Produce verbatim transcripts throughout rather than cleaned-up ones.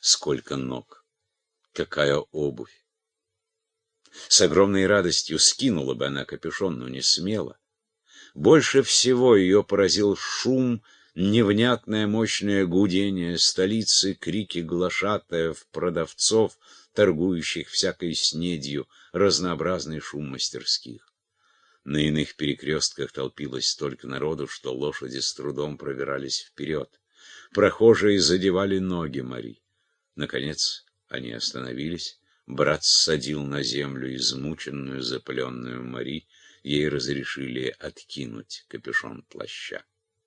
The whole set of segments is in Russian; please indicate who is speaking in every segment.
Speaker 1: Сколько ног! Какая обувь! С огромной радостью скинула бы она капюшон, но не смела. Больше всего ее поразил шум, невнятное мощное гудение столицы, крики глашатаев, продавцов, торгующих всякой снедью, разнообразный шум мастерских. На иных перекрестках толпилось столько народу, что лошади с трудом пробирались вперед. Прохожие задевали ноги Мари. Наконец они остановились. Брат ссадил на землю измученную, запыленную Мари. Ей разрешили откинуть капюшон плаща.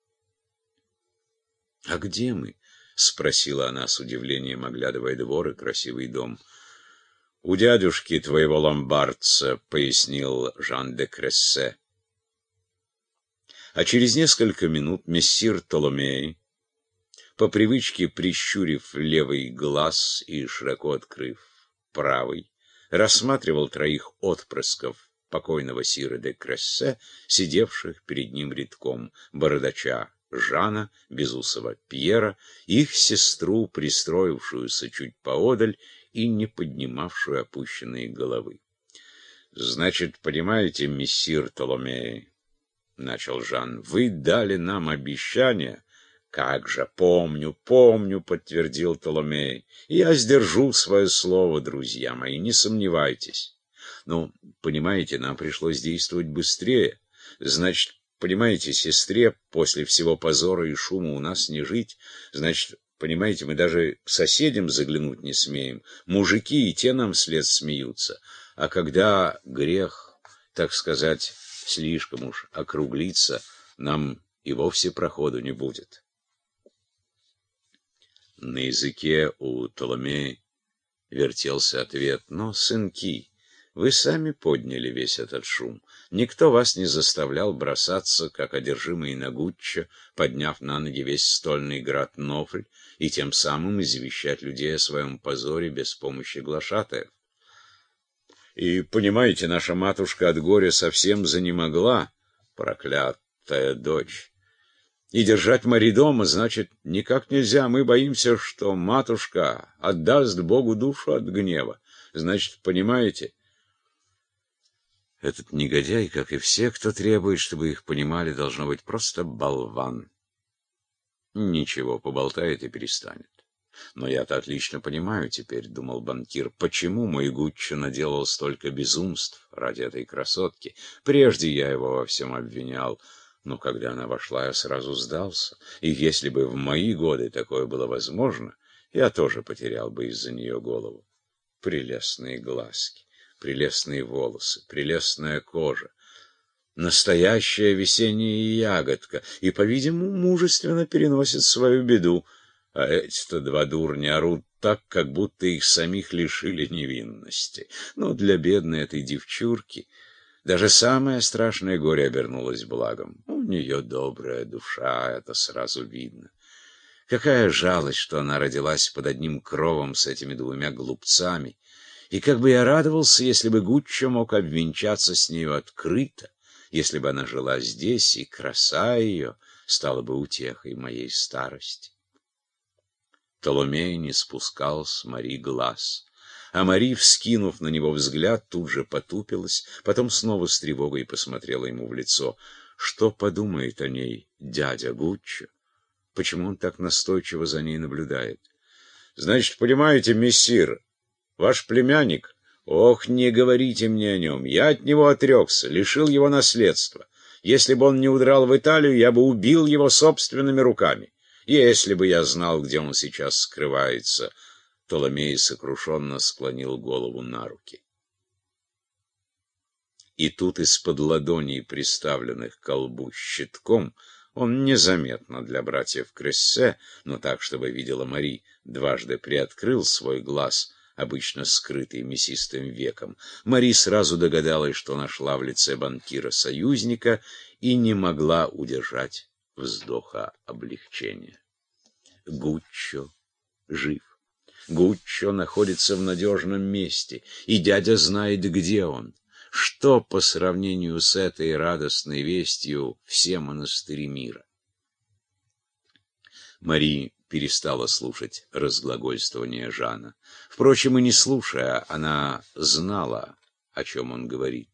Speaker 1: — А где мы? — спросила она с удивлением, оглядывая двор и красивый дом. — У дядюшки твоего ломбардца, — пояснил Жан де Крессе. А через несколько минут мессир Толомей, по привычке прищурив левый глаз и широко открыв правый, рассматривал троих отпрысков покойного сира де Крессе, сидевших перед ним редком: бородача Жана, безусого Пьера, их сестру, пристроившуюся чуть поодаль и не поднимавшую опущенные головы. — Значит, понимаете, мессир Толомей, — начал Жан, — вы дали нам обещание. — Как же, помню, помню, — подтвердил Толомей. — Я сдержу свое слово, друзья мои, не сомневайтесь. Ну, понимаете, нам пришлось действовать быстрее. Значит, понимаете, сестре после всего позора и шума у нас не жить. Значит, понимаете, мы даже к соседям заглянуть не смеем. Мужики и те нам вслед смеются. А когда грех, так сказать, слишком уж округлится, нам и вовсе проходу не будет. На языке у Толомея вертелся ответ: но, сынки, вы сами подняли весь этот шум. Никто вас не заставлял бросаться, как одержимый на Гуччо, подняв на ноги весь стольный град Нофль, и тем самым извещать людей о своем позоре без помощи глашатаев. И, понимаете, наша матушка от горя совсем занемогла, проклятая дочь. И держать Мари дома, значит, никак нельзя. Мы боимся, что матушка отдаст Богу душу от гнева. Значит, понимаете... Этот негодяй, как и все, кто требует, чтобы их понимали, должно быть просто болван. Ничего, поболтает и перестанет. Но я-то отлично понимаю теперь, — думал банкир, — почему мой Гуччо наделал столько безумств ради этой красотки. Прежде я его во всем обвинял, но когда она вошла, я сразу сдался. И если бы в мои годы такое было возможно, я тоже потерял бы из-за нее голову. Прелестные глазки, прелестные волосы, прелестная кожа. Настоящая весенняя ягодка, и, по-видимому, мужественно переносит свою беду. А эти-то два дурня орут так, как будто их самих лишили невинности. Но для бедной этой девчурки даже самое страшное горе обернулось благом. У нее добрая душа, это сразу видно. Какая жалость, что она родилась под одним кровом с этими двумя глупцами. И как бы я радовался, если бы Гуччо мог обвенчаться с нею открыто, если бы она жила здесь, и краса ее стала бы утехой моей старости. Толомей не спускал с Мари глаз, а Мари, вскинув на него взгляд, тут же потупилась, потом снова с тревогой посмотрела ему в лицо. Что подумает о ней дядя Гуччо? Почему он так настойчиво за ней наблюдает? — Значит, понимаете, мессир, ваш племянник... Ох, не говорите мне о нем. Я от него отрекся, лишил его наследства. Если бы он не удрал в Италию, я бы убил его собственными руками. Если бы я знал, где он сейчас скрывается. Толомей сокрушенно склонил голову на руки. И тут из-под ладоней, приставленных к колбу щитком, он незаметно для братьев Крессе, но так, чтобы видела Мари, дважды приоткрыл свой глаз, обычно скрытый мясистым веком. Мари сразу догадалась, что нашла в лице банкира союзника, и не могла удержать вздоха облегчения. Гуччо жив. Гуччо находится в надежном месте, и дядя знает, где он. Что по сравнению с этой радостной вестью все монастыри мира? Мари перестала слушать разглагольствование Жана. Впрочем, и не слушая, она знала, о чем он говорит.